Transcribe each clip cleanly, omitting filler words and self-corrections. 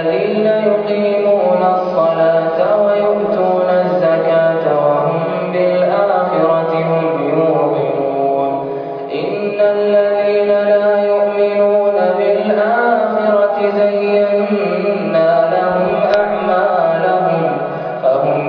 الذين يقيمون الصلاة ويؤتون الزكاة وهم بالآخرة هم يوقنون إن الذين لا يؤمنون بالآخرة زينا لهم أعمالهم فهم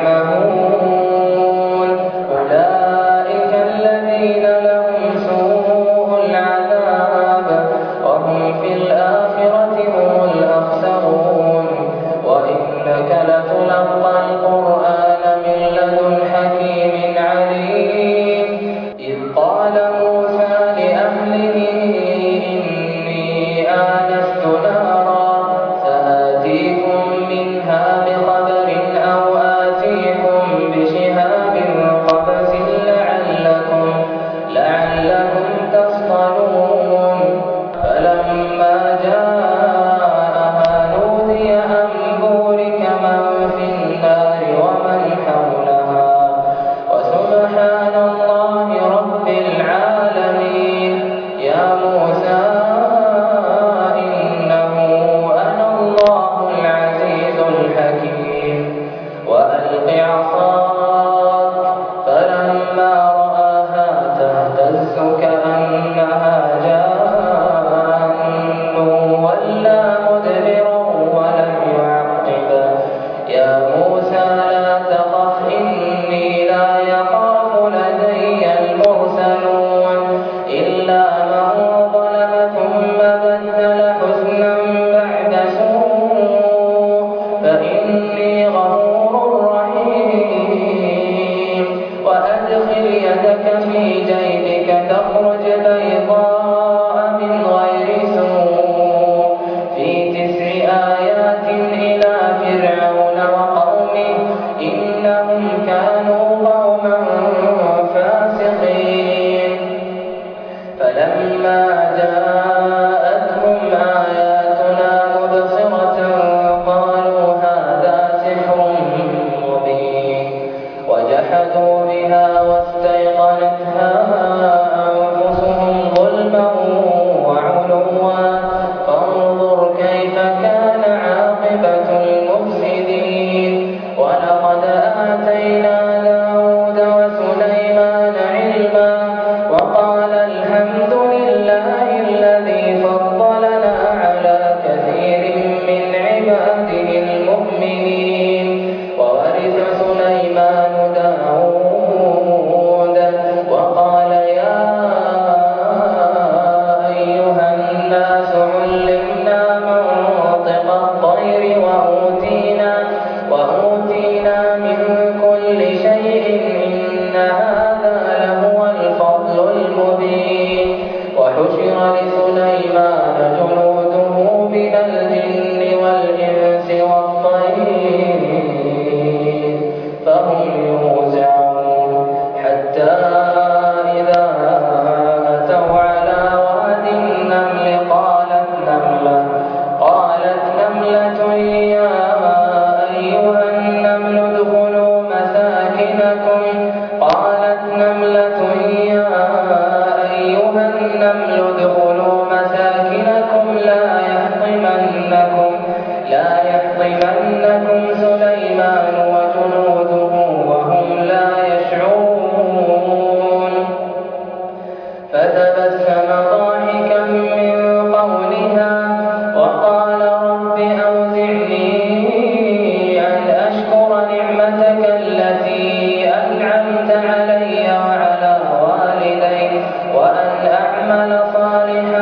يعمهون أولئك الذين لهم سوء العذاب وهم في الآخرة هم الأخسرون وإنك لتلقى القرآن من لدن حكيم عليم إذ قال موسى لأهله إني آنست نارا سآتيكم منها بخبر أو آتيكم بشهاب قبس لعلكم تصطلون فلما جاءها نودي أن بورك من في النار ومن حولها وسبحان الله رب العالمين يا موسى إنه أنا الله العزيز الحكيم وألق عصاك فلما رآها تهتز كأنها جان ولا مدبرا ولم يعقب يا موسى لا تخف إني لا يخاف لدي المرسلون إلا من ظلم ثم بدل حسنا بعد سوء فإني غفور رحيم وأدخل يدك في جيبك تخرج بيضاء من غير سوء في 9 آيات إلى فرعون وقومه إنهم كانوا قوما فاسقين فلما جاءتهم آياتنا مبصرة قالوا هذا سحر مبين وجحدوا بها واستيقنتها أنفسهم ظلما وعلوا فانظر كيف كان عاقبة المفسدين ولقد آتينا داود وسليمان علما وقال الحمد لله الذي فضلنا على كثير من عباده المؤمنين وورث سليمان داود وقال يا أيها الناس علمنا منطق الطير وأوتينا من كل شيء إن هذا لهو الفضل المبين وحشر لسليمان جنوده من الجن والإنس والطير فهم يوزعون حتى إذا أتوا على واد النمل قالت نملة يا أيها النمل ادخلوا مساكنكم لا يحطمنكم سليمان وجنوده وهم لا يشعرون فتبسم ضاحكا من قولها وقال رب أوزعني أن أشكر نعمتك التي أنعمت علي وعلى والدي وأن أعمل صالحا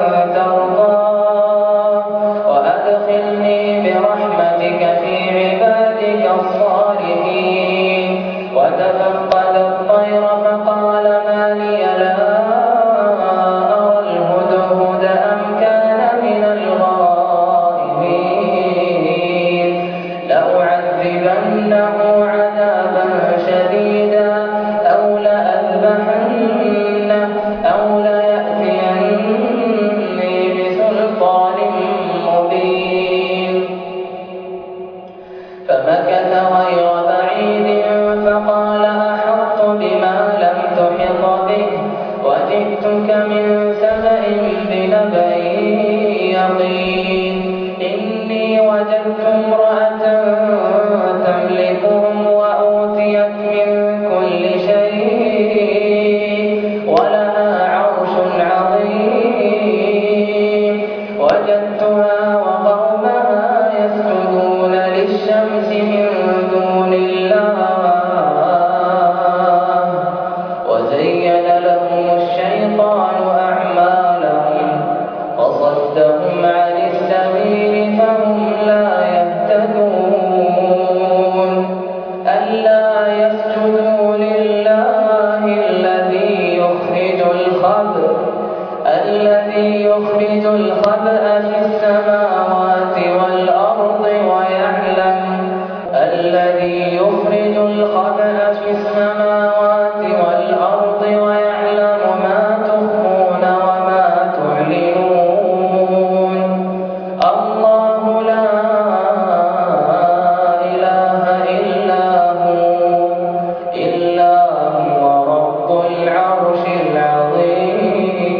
ترضاه وأدخلني برحمتك في عبادك الصالحين وتفقد الطير فقال ما لي لا أرى الهدهد أم كان من الغائبين لأعذبنه عذابا شديدا أو لأذبحنه أو ليأتيني بسلطان مبين فمكث غير بعيد فقال أحط بما لم تحط به وجئتك من سبأ بنبأ يقين إني وجدتها وقومها يسجدون للشمس من دون الله وزين لهم الشيطان أعمالهم وصدهم عن السبيل فهم لا يهتدون ألا يسجدوا لله الذي يخرج الخبأ في السماوات والأرض ويعلم ما تخفون وما تعلنون الله لا إله إلا هو رب العرش العظيم.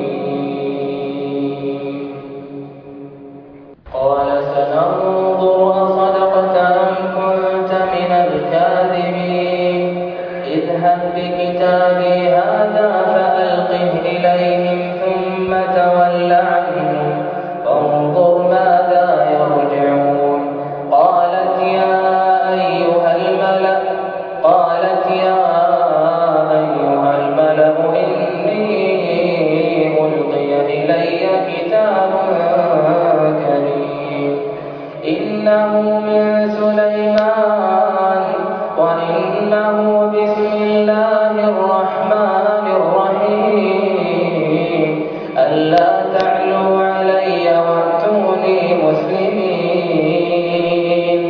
قال سننظر أصدقت أم كنت من الكاذبين اذهب بكتابي هذا فألقه إليهم ثم تول عنهم فانظر ماذا يرجعون. قالت يا أيها الملأ إني ألقي إلي كتاب كريم إنه من سليمان وإنه بسم الله الرحمن الرحيم ألا تعلوا علي وأتوني مسلمين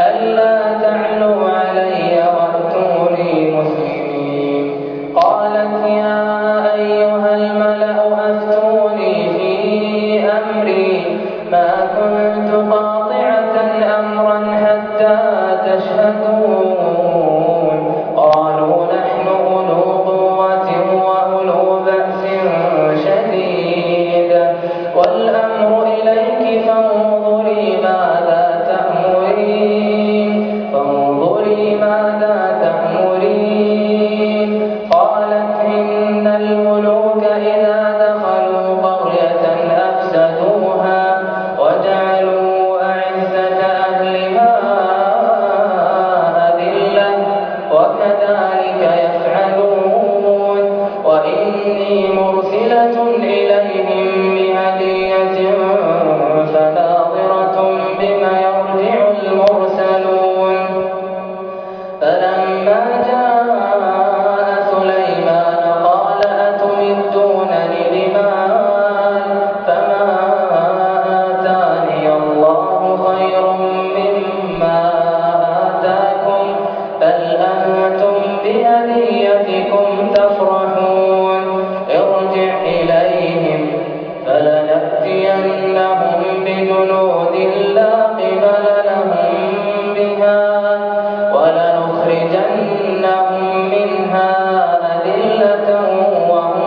قالت يا أيها الملأ أفتوني في أمري ما كنت قاطعة أمرا حتى تشهدون. قالوا نحن أولو قوة وأولو بأس شديد والأمر إليك فانظري ماذا تأمرين. قالت إن الملوك إذا دخلوا قرية أفسدوها وجعلوا أعزة أهلها أذلة وكذلك يفعلون. وإني مرسلة إليهم بهدية فناظرة بما يرجع المرسلون. فلما جاء سليمان قال أتمدونني بمال فما آتاني الله خير مما آتاكم بل أنتم بهديتكم تفرحون. ارجع إليهم فلنأتينهم بجنود لا قبل لهم بها ولنخرجنهم منها أذلة وهم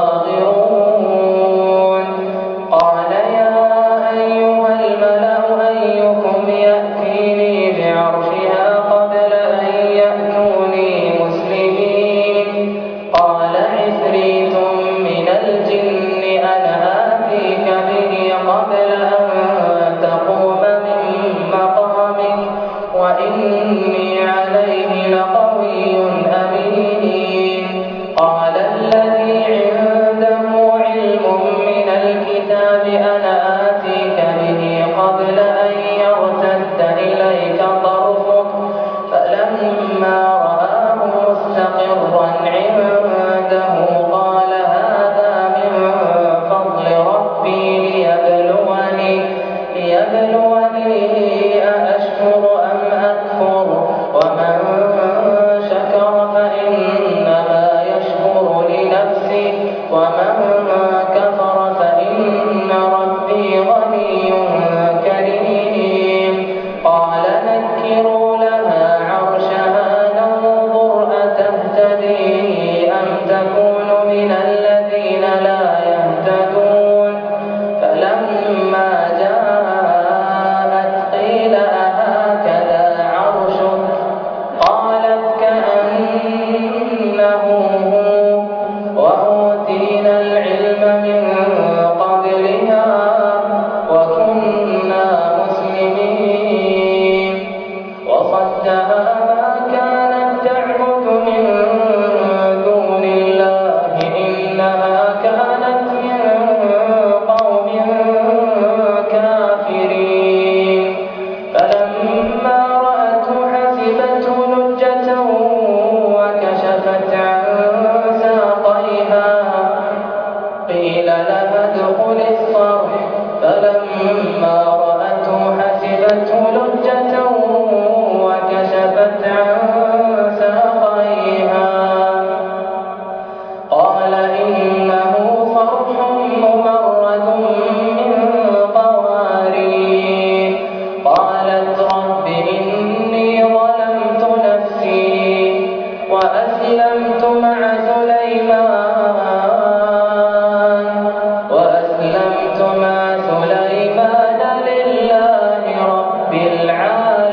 صاغرون. قال يا أيها الملأ أيكم يأتيني بعرشها قبل أن يأتوني مسلمين. قال عفريت من الجن أنا آتيك به قبل أن تقوم من مقامك وإني عليه لقوي أمين. قال الذي عنده علم من الكتاب أنا آتيك به قبل أن يرتد إليك طرفك فلما رآه مستقرا عنده قال هذا من فضل ربي ليبلوني أأشكر أم أكفر ومن شكر فإنما يشكر لنفسه ومن كفر فإن ربي غني كريم. قال نكروا لها عرشها ننظر أتهتدي أم تكون من الذين لا يهتدون. فلما جاءت قيل أهكذا عرشك قالت كأنه هو وأوتينا العلم من قبلها فلما رأته حسبته لجة وكشفت عن ساقيها قال إنه صرح ممرد من قوارير قالت رب إني ظلمت نفسي وأسلمت مع سليمان لله رب العالمين.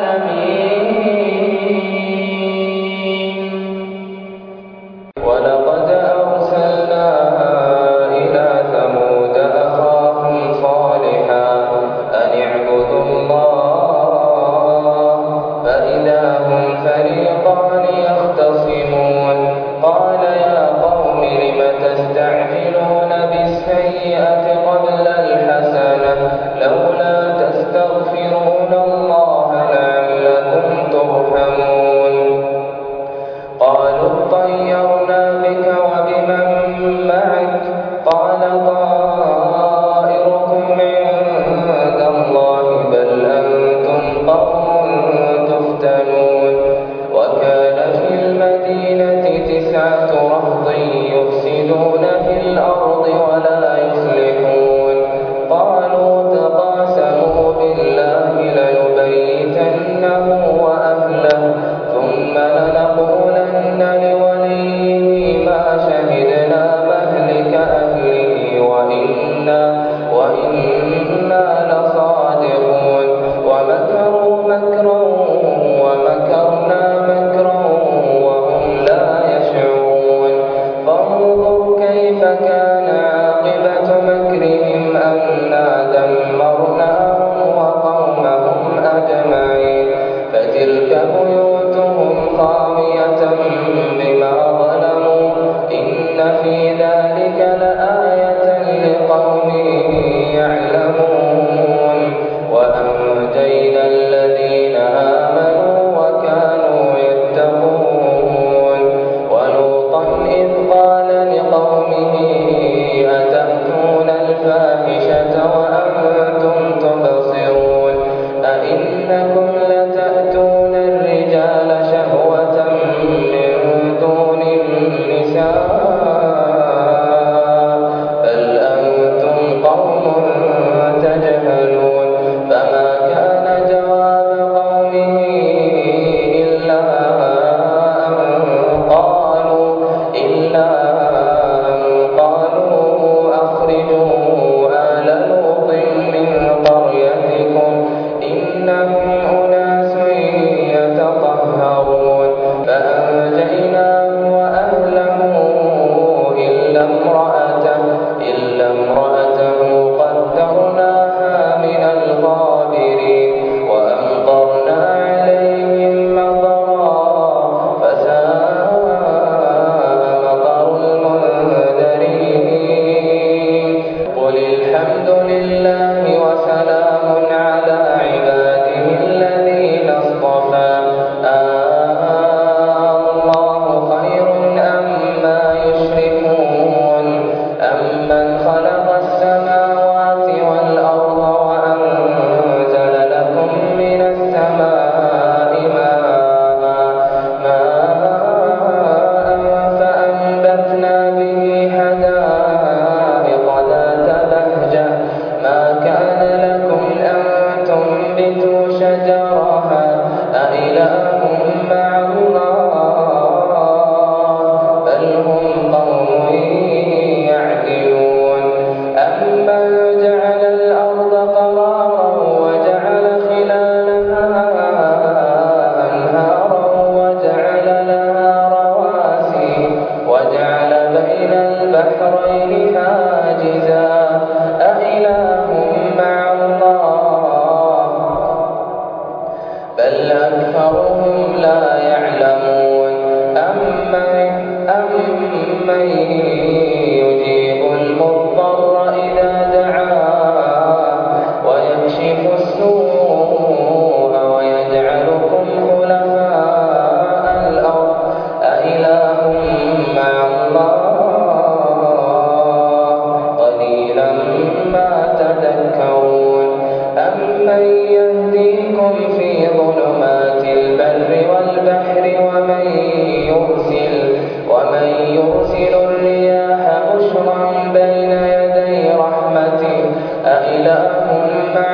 أإله مع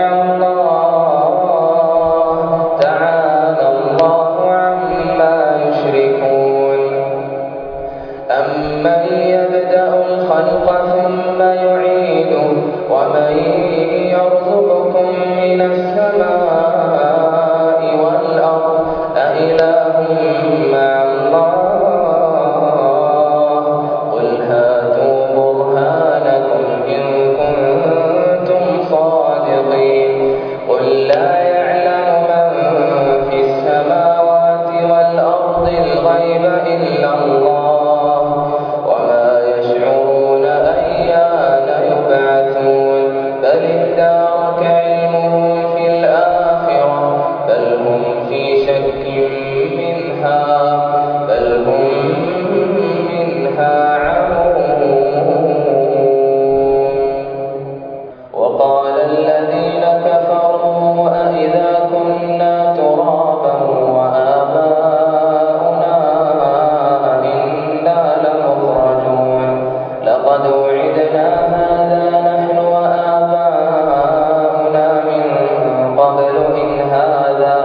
الله تعالى الله عما يشركون أمن يبدأ الخلق ثم يعيده ومن يرزقكم من السماء والأرض أإله مع الله قل هاتوا برهانكم إن كنتم صادقين قل لا يعلم من في السماوات والأرض الغيب إلا الله وما يشعرون أيان يبعثون بل ادارك علمهم في الآخرة بل هم في شك منها عمون وقال الذين كفروا أإذا كنا ترابا وآباؤنا أئنا لمخرجون لقد وعدنا هذا نحن وآباؤنا من قبل إن هذا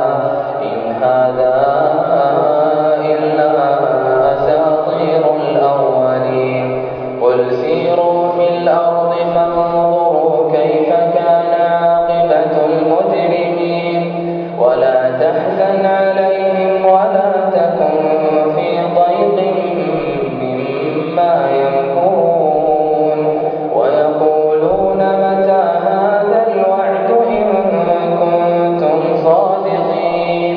إلا أساطير الأولين قل سيروا في الأرض فانظروا كيف كان عاقبة المجرمين ولا تحزن عليهم ولا تكن في ضيق مما يمكرون ويقولون متى هذا الوعد إن كنتم صادقين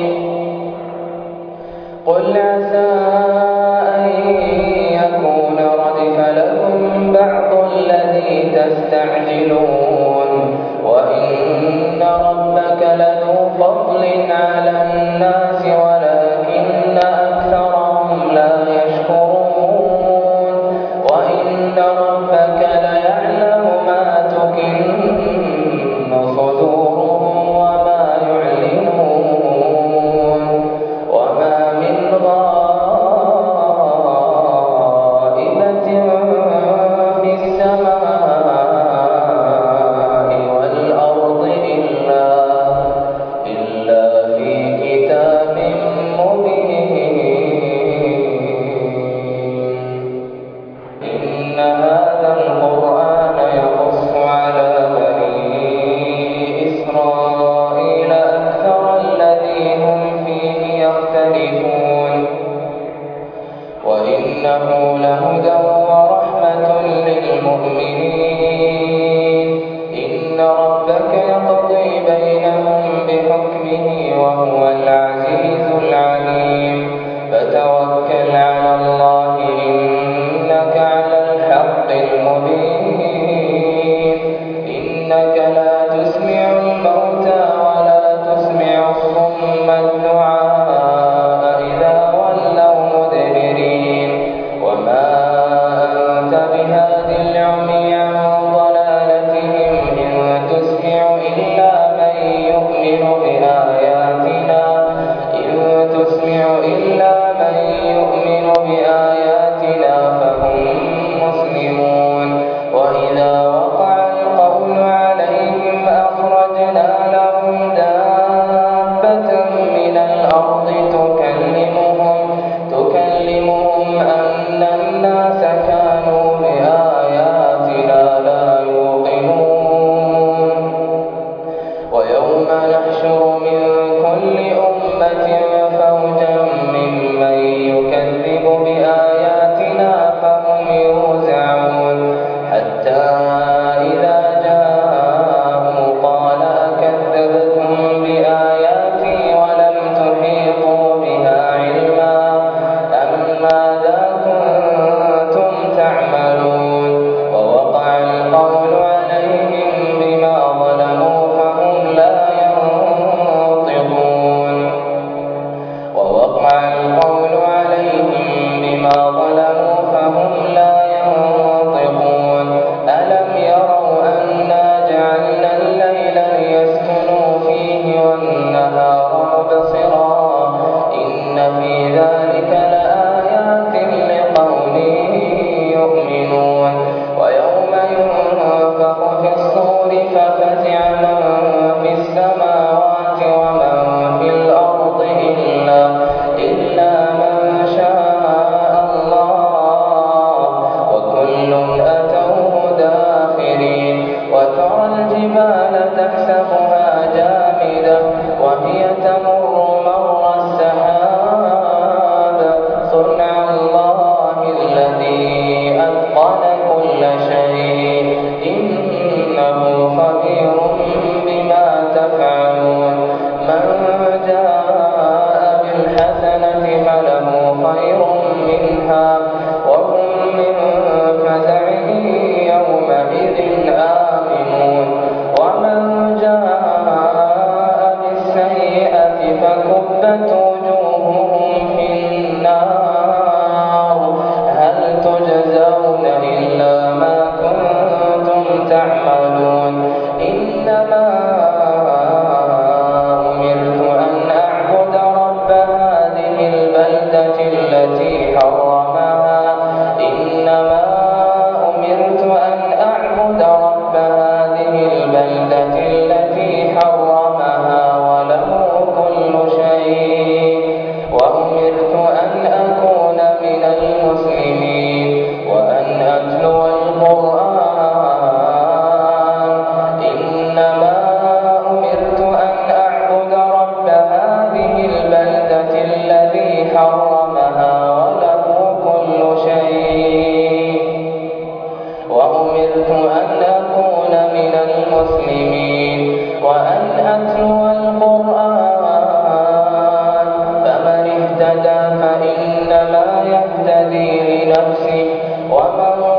قل عسى أن يكون ردف لكم بعض الذي تستعجلون وإن ربك لذو فضل على الناس ولكن أكثرهم لا يشكرون وإن ربك ليعلم ما تكن صدورهم وما يعلنون وما من غائبة في السماء والأرض إلا في كتاب مبين إن هذا القرآن يقص على بني إسرائيل أكثر الذي هم فيه يختلفون وإنه لهدى ورحمة للمؤمنين إن ربك يقضي بينهم بحكمه وهو العزيز العليم فتوكل على الله إنك على الحق المبين إنك لا تسمع الموتى ولا تسمع الصم الدعاء إذا ولوا مدبرين وما أنت بهاد العمي عن ضلالتهم إن تسمع إلا من يؤمن بآياتنا من في السماوات ومن في الأرض إلا من شاء الله وكل أتوه داخرين وترى الجبال تحسبها جامدة وهي تمر مر السحاب صنع الله الذي أتقن كل شيء إنه خبير بما تفعلون من جاء بالحسنة فله خير منها وهم من فزع يومئذ آمنون ومن جاء بالسيئة فكبت وجوههم في النار هل تجزون إلا ما كنتم تعملون إنما أمرت أن أعبد رب هذه البلدة التي حرمها إنما أمرت أن أعبد رب هذه البلدة التي حرمها وله كل شيء وأمرت أن أكون من المسلمين وأن أتلو القرآن إنما أمرت أن أعبد رب هذه البلدة الذي حرمها وله كل شيء وأمرت أن أكون من المسلمين وأن أتلو القرآن فمن اهتدى فإنما يهتدي لنفسه ومن